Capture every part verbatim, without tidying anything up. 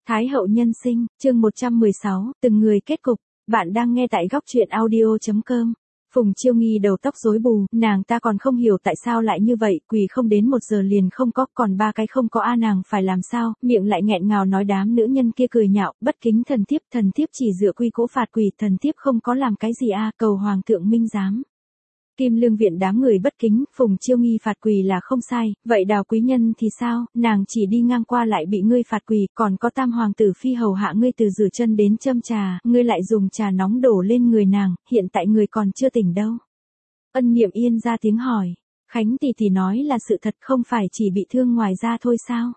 Thái hậu nhân sinh, chương một trăm mười sáu, từng người kết cục, bạn đang nghe tại góc truyện audio chấm com. Phùng Chiêu Nghi đầu tóc rối bù, nàng ta còn không hiểu tại sao lại như vậy, quỳ không đến một giờ liền không có, còn ba cái không có a nàng phải làm sao, miệng lại nghẹn ngào nói đám nữ nhân kia cười nhạo, bất kính thần thiếp, thần thiếp chỉ dựa quy cũ phạt quỳ, thần thiếp không có làm cái gì a, cầu hoàng thượng minh giám. Kim Lương viện đám người bất kính, Phùng Chiêu Nghi phạt quỳ là không sai, vậy Đào quý nhân thì sao, nàng chỉ đi ngang qua lại bị ngươi phạt quỳ, còn có tam hoàng tử phi hầu hạ ngươi từ rửa chân đến châm trà, ngươi lại dùng trà nóng đổ lên người nàng, hiện tại người còn chưa tỉnh đâu. Ân Niệm Yên ra tiếng hỏi, Khánh tỷ tỷ nói là sự thật, không phải chỉ bị thương ngoài da thôi sao?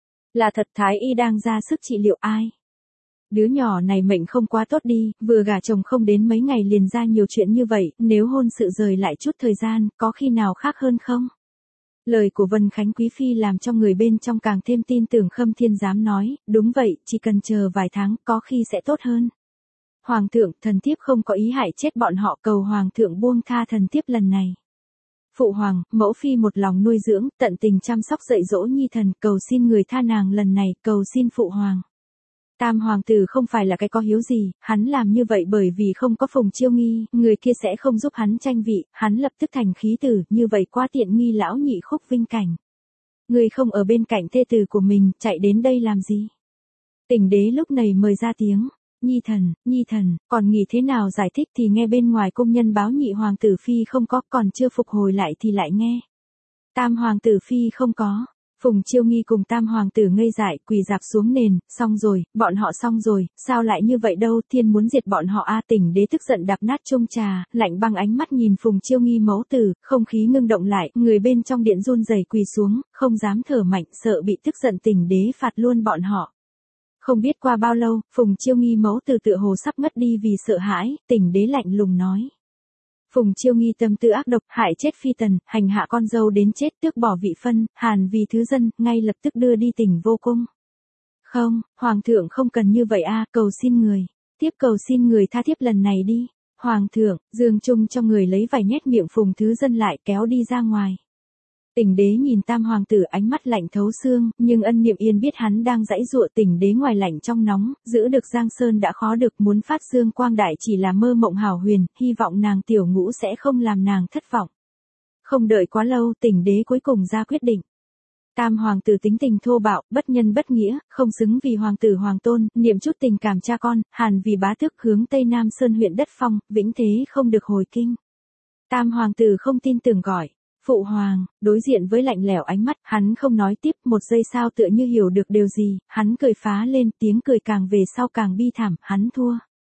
Là thật, Thái y đang ra sức trị liệu. Ai? Đứa nhỏ này mệnh không quá tốt đi, vừa gả chồng không đến mấy ngày liền ra nhiều chuyện như vậy, nếu hôn sự rời lại chút thời gian, có khi nào khác hơn không? Lời của Vân Khánh Quý Phi làm cho người bên trong càng thêm tin tưởng. Khâm Thiên Giám nói, đúng vậy, chỉ cần chờ vài tháng, có khi sẽ tốt hơn. Hoàng thượng, thần thiếp không có ý hại chết bọn họ, cầu Hoàng thượng buông tha thần thiếp lần này. Phụ hoàng, mẫu phi một lòng nuôi dưỡng, tận tình chăm sóc dạy dỗ nhi thần, cầu xin người tha nàng lần này, cầu xin phụ hoàng. Tam hoàng tử không phải là cái có hiếu gì, hắn làm như vậy bởi vì không có Phùng Chiêu Nghi, người kia sẽ không giúp hắn tranh vị, hắn lập tức thành khí tử, như vậy quá tiện nghi lão nhị Khúc Vinh Cảnh. Người không ở bên cạnh thê tử của mình, chạy đến đây làm gì? Tỉnh đế lúc này mời ra tiếng, nhi thần, nhi thần, còn nghĩ thế nào giải thích thì nghe bên ngoài công nhân báo nhị hoàng tử phi không có, còn chưa phục hồi lại thì lại nghe. Tam hoàng tử phi không có. Phùng Chiêu Nghi cùng tam hoàng tử ngây dại, quỳ dạp xuống nền, xong rồi, bọn họ xong rồi, sao lại như vậy đâu, thiên muốn diệt bọn họ a. Tỉnh đế tức giận đạp nát chung trà, lạnh băng ánh mắt nhìn Phùng Chiêu Nghi mẫu tử, không khí ngưng động lại, người bên trong điện run rẩy quỳ xuống, không dám thở mạnh, sợ bị tức giận tỉnh đế phạt luôn bọn họ. Không biết qua bao lâu, Phùng Chiêu Nghi mẫu tử tựa hồ sắp ngất đi vì sợ hãi, tỉnh đế lạnh lùng nói. Phùng Chiêu Nghi tâm tư ác độc, hại chết phi tần, hành hạ con dâu đến chết, tước bỏ vị phân, hàn vì thứ dân, ngay lập tức đưa đi Tỉnh Vô Cung. Không, hoàng thượng không cần như vậy a, cầu xin người, tiếp cầu xin người tha thiếp lần này đi. Hoàng thượng, Dương Trung cho người lấy vài nhét miệng Phùng thứ dân lại, kéo đi ra ngoài. Tỉnh đế nhìn tam hoàng tử ánh mắt lạnh thấu xương, nhưng Ân Niệm Yên biết hắn đang giãy giụa. Tỉnh đế ngoài lạnh trong nóng, giữ được Giang Sơn đã khó được, muốn phát dương quang đại chỉ là mơ mộng hảo huyền, hy vọng nàng tiểu ngũ sẽ không làm nàng thất vọng. Không đợi quá lâu, tỉnh đế cuối cùng ra quyết định. Tam hoàng tử tính tình thô bạo, bất nhân bất nghĩa, không xứng vì hoàng tử hoàng tôn, niệm chút tình cảm cha con, hàn vì bá tước, hướng Tây Nam Sơn huyện đất phong, vĩnh thế không được hồi kinh. Tam hoàng tử không tin tưởng gọi. Phụ hoàng, đối diện với lạnh lẽo ánh mắt, hắn không nói tiếp, một giây sau tựa như hiểu được điều gì, hắn cười phá lên, tiếng cười càng về sau càng bi thảm, hắn thua.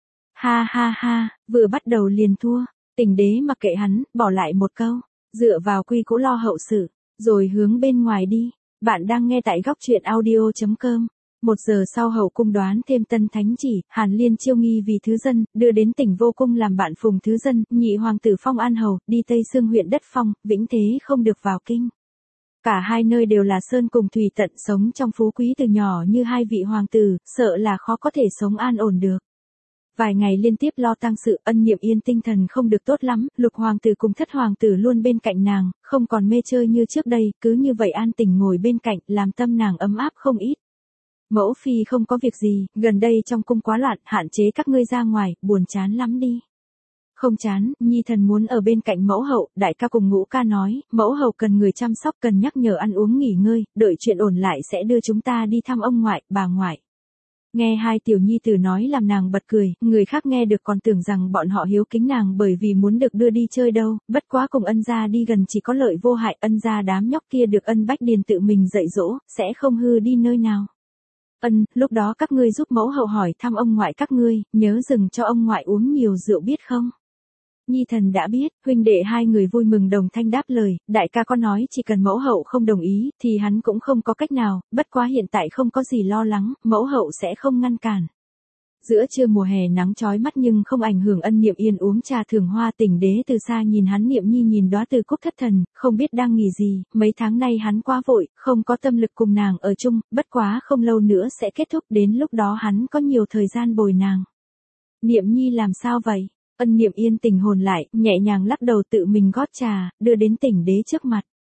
Ha ha ha, vừa bắt đầu liền thua, tỉnh đế mặc kệ hắn, bỏ lại một câu, dựa vào quy cũ lo hậu sự, rồi hướng bên ngoài đi. Bạn đang nghe tại góc truyện audio chấm com. Một giờ sau hậu cung đoán thêm tân thánh chỉ, Hàn Liên Chiêu Nghi vì thứ dân, đưa đến Tỉnh Vô Cung làm bạn Phùng thứ dân, nhị hoàng tử Phong An Hầu, đi Tây Sương huyện đất phong, vĩnh thế không được vào kinh. Cả hai nơi đều là sơn cùng thủy tận, sống trong phú quý từ nhỏ như hai vị hoàng tử, sợ là khó có thể sống an ổn được. Vài ngày liên tiếp lo tang sự, Ân Niệm Yên tinh thần không được tốt lắm, lục hoàng tử cùng thất hoàng tử luôn bên cạnh nàng, không còn mê chơi như trước đây, cứ như vậy an tình ngồi bên cạnh, làm tâm nàng ấm áp không ít. Mẫu phi không có việc gì, gần đây trong cung quá loạn, hạn chế các ngươi ra ngoài, buồn chán lắm đi. Không chán, nhi thần muốn ở bên cạnh mẫu hậu, đại ca cùng ngũ ca nói, mẫu hậu cần người chăm sóc, cần nhắc nhở ăn uống nghỉ ngơi, đợi chuyện ổn lại sẽ đưa chúng ta đi thăm ông ngoại, bà ngoại. Nghe hai tiểu nhi tử nói làm nàng bật cười, người khác nghe được còn tưởng rằng bọn họ hiếu kính nàng bởi vì muốn được đưa đi chơi đâu, bất quá cùng Ân gia đi gần chỉ có lợi vô hại, Ân gia đám nhóc kia được Ân Bách Điền tự mình dạy dỗ, sẽ không hư đi nơi nào. Ân, lúc đó các ngươi giúp mẫu hậu hỏi thăm ông ngoại các ngươi, nhớ dừng cho ông ngoại uống nhiều rượu biết không? Nhi thần đã biết, huynh đệ hai người vui mừng đồng thanh đáp lời, đại ca có nói chỉ cần mẫu hậu không đồng ý, thì hắn cũng không có cách nào, bất quá hiện tại không có gì lo lắng, mẫu hậu sẽ không ngăn cản. Giữa trưa mùa hè nắng chói mắt nhưng không ảnh hưởng Ân Niệm Yên uống trà thưởng hoa. Tỉnh đế từ xa nhìn hắn, Niệm Nhi nhìn đóa từ cúc thất thần, không biết đang nghĩ gì, mấy tháng nay hắn quá vội, không có tâm lực cùng nàng ở chung, bất quá không lâu nữa sẽ kết thúc, đến lúc đó hắn có nhiều thời gian bồi nàng. Niệm Nhi làm sao vậy? Ân Niệm Yên tỉnh hồn lại, nhẹ nhàng lắc đầu tự mình gót trà, đưa đến tỉnh đế trước mặt.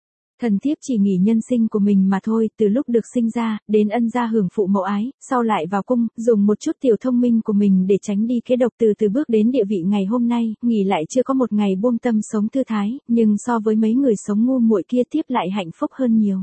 Thần thiếp chỉ nghỉ nhân sinh của mình mà thôi, từ lúc được sinh ra, đến ân gia hưởng phụ mẫu ái, sau lại vào cung, dùng một chút tiểu thông minh của mình để tránh đi kế độc, từ từ bước đến địa vị ngày hôm nay, nghỉ lại chưa có một ngày buông tâm sống thư thái, nhưng so với mấy người sống ngu muội kia tiếp lại hạnh phúc hơn nhiều.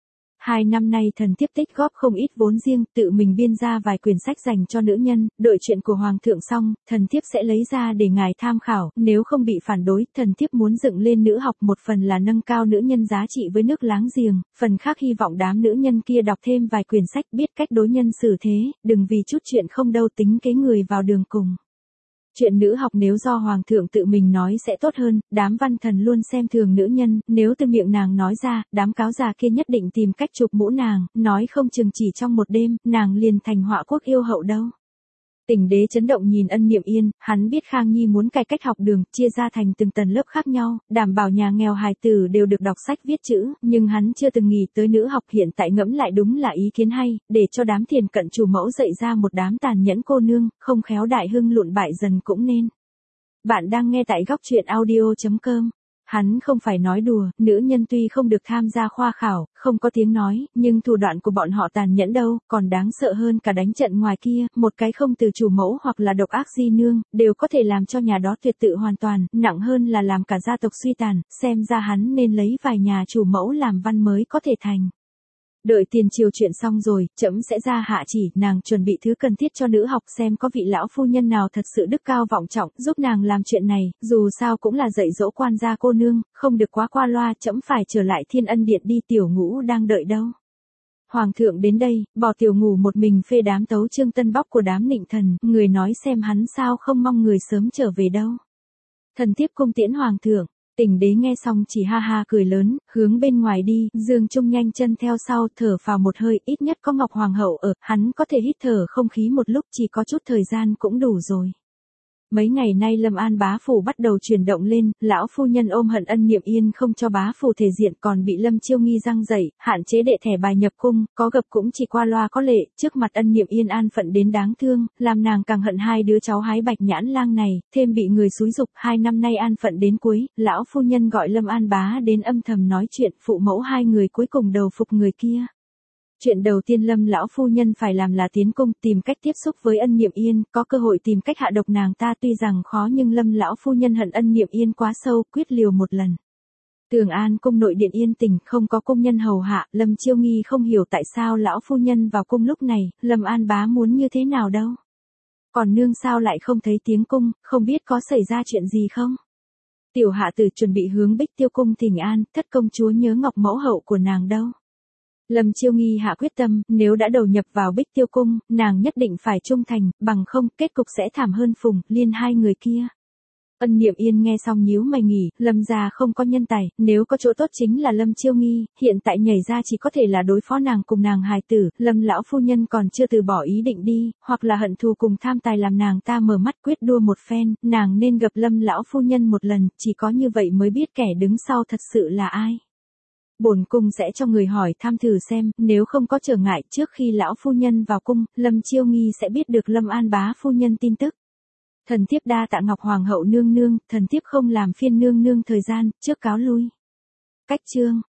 Hai năm nay thần thiếp tích góp không ít vốn riêng, tự mình biên ra vài quyển sách dành cho nữ nhân, đợi chuyện của hoàng thượng xong, thần thiếp sẽ lấy ra để ngài tham khảo, nếu không bị phản đối, thần thiếp muốn dựng lên nữ học, một phần là nâng cao nữ nhân giá trị với nước láng giềng, phần khác hy vọng đám nữ nhân kia đọc thêm vài quyển sách biết cách đối nhân xử thế, đừng vì chút chuyện không đâu tính kế người vào đường cùng. Chuyện nữ học nếu do hoàng thượng tự mình nói sẽ tốt hơn, đám văn thần luôn xem thường nữ nhân, nếu từ miệng nàng nói ra, đám cáo già kia nhất định tìm cách chụp mũ nàng, nói không chừng chỉ trong một đêm, nàng liền thành họa quốc yêu hậu đâu. Tình đế chấn động nhìn Ân Niệm Yên, hắn biết Khang Nhi muốn cải cách học đường, chia ra thành từng tầng lớp khác nhau, đảm bảo nhà nghèo hài tử đều được đọc sách viết chữ, nhưng hắn chưa từng nghĩ tới nữ học, hiện tại ngẫm lại đúng là ý kiến hay, để cho đám thiền cận chủ mẫu dạy ra một đám tàn nhẫn cô nương, không khéo đại hưng lụn bại dần cũng nên. Bạn đang nghe tại góc truyện audio chấm com. Hắn không phải nói đùa, nữ nhân tuy không được tham gia khoa khảo, không có tiếng nói, nhưng thủ đoạn của bọn họ tàn nhẫn đâu, còn đáng sợ hơn cả đánh trận ngoài kia, một cái không từ chủ mẫu hoặc là độc ác di nương, đều có thể làm cho nhà đó tuyệt tự hoàn toàn, nặng hơn là làm cả gia tộc suy tàn, xem ra hắn nên lấy vài nhà chủ mẫu làm văn mới có thể thành. Đợi tiền triều chuyện xong rồi, trẫm sẽ ra hạ chỉ, nàng chuẩn bị thứ cần thiết cho nữ học, xem có vị lão phu nhân nào thật sự đức cao vọng trọng, giúp nàng làm chuyện này, dù sao cũng là dạy dỗ quan gia cô nương, không được quá qua loa, trẫm phải trở lại Thiên Ân Điện đi, Tiểu Ngũ đang đợi đâu. Hoàng thượng đến đây, bỏ Tiểu Ngũ một mình phê đám tấu chương tân bóc của đám nịnh thần, người nói xem hắn sao không mong người sớm trở về đâu. Thần thiếp cung tiễn hoàng thượng. Tình đế nghe xong chỉ ha ha cười lớn, hướng bên ngoài đi, Dương Trung nhanh chân theo sau, thở phào một hơi, ít nhất có Ngọc Hoàng hậu ở, hắn có thể hít thở không khí một lúc, chỉ có chút thời gian cũng đủ rồi. Mấy ngày nay Lâm An bá phủ bắt đầu chuyển động lên, lão phu nhân ôm hận Ân Niệm Yên không cho bá phủ thể diện, còn bị Lâm Chiêu Nghi răng dậy, hạn chế đệ thẻ bài nhập cung, có gặp cũng chỉ qua loa có lệ, trước mặt Ân Niệm Yên an phận đến đáng thương, làm nàng càng hận hai đứa cháu hái bạch nhãn lang này, thêm bị người xúi dục, hai năm nay an phận đến cuối, lão phu nhân gọi Lâm An bá đến âm thầm nói chuyện, phụ mẫu hai người cuối cùng đầu phục người kia. Chuyện đầu tiên Lâm lão phu nhân phải làm là tiến cung, tìm cách tiếp xúc với Ân Niệm Yên, có cơ hội tìm cách hạ độc nàng ta, tuy rằng khó nhưng Lâm lão phu nhân hận Ân Niệm Yên quá sâu, quyết liều một lần. Tường An cung nội điện yên tĩnh, không có cung nhân hầu hạ, Lâm Chiêu Nghi không hiểu tại sao lão phu nhân vào cung lúc này, Lâm An bá muốn như thế nào đâu. Còn nương sao lại không thấy tiếng cung, không biết có xảy ra chuyện gì không? Tiểu hạ tử chuẩn bị hướng Bích Tiêu cung thỉnh an, thất công chúa nhớ ngọc mẫu hậu của nàng đâu. Lâm Chiêu Nghi hạ quyết tâm, nếu đã đầu nhập vào Bích Tiêu cung, nàng nhất định phải trung thành, bằng không, kết cục sẽ thảm hơn Phùng, Liên hai người kia. Ân Niệm Yên nghe xong nhíu mày nghỉ, Lâm gia không có nhân tài, nếu có chỗ tốt chính là Lâm Chiêu Nghi, hiện tại nhảy ra chỉ có thể là đối phó nàng cùng nàng hài tử, Lâm lão phu nhân còn chưa từ bỏ ý định đi, hoặc là hận thù cùng tham tài làm nàng ta mở mắt quyết đua một phen, nàng nên gặp Lâm lão phu nhân một lần, chỉ có như vậy mới biết kẻ đứng sau thật sự là ai. Bổn cung sẽ cho người hỏi thăm thử xem, nếu không có trở ngại, trước khi lão phu nhân vào cung, Lâm Chiêu Nghi sẽ biết được Lâm An bá phu nhân tin tức. Thần thiếp đa tạ Ngọc Hoàng hậu nương nương, thần thiếp không làm phiên nương nương thời gian, trước cáo lui. Cách chương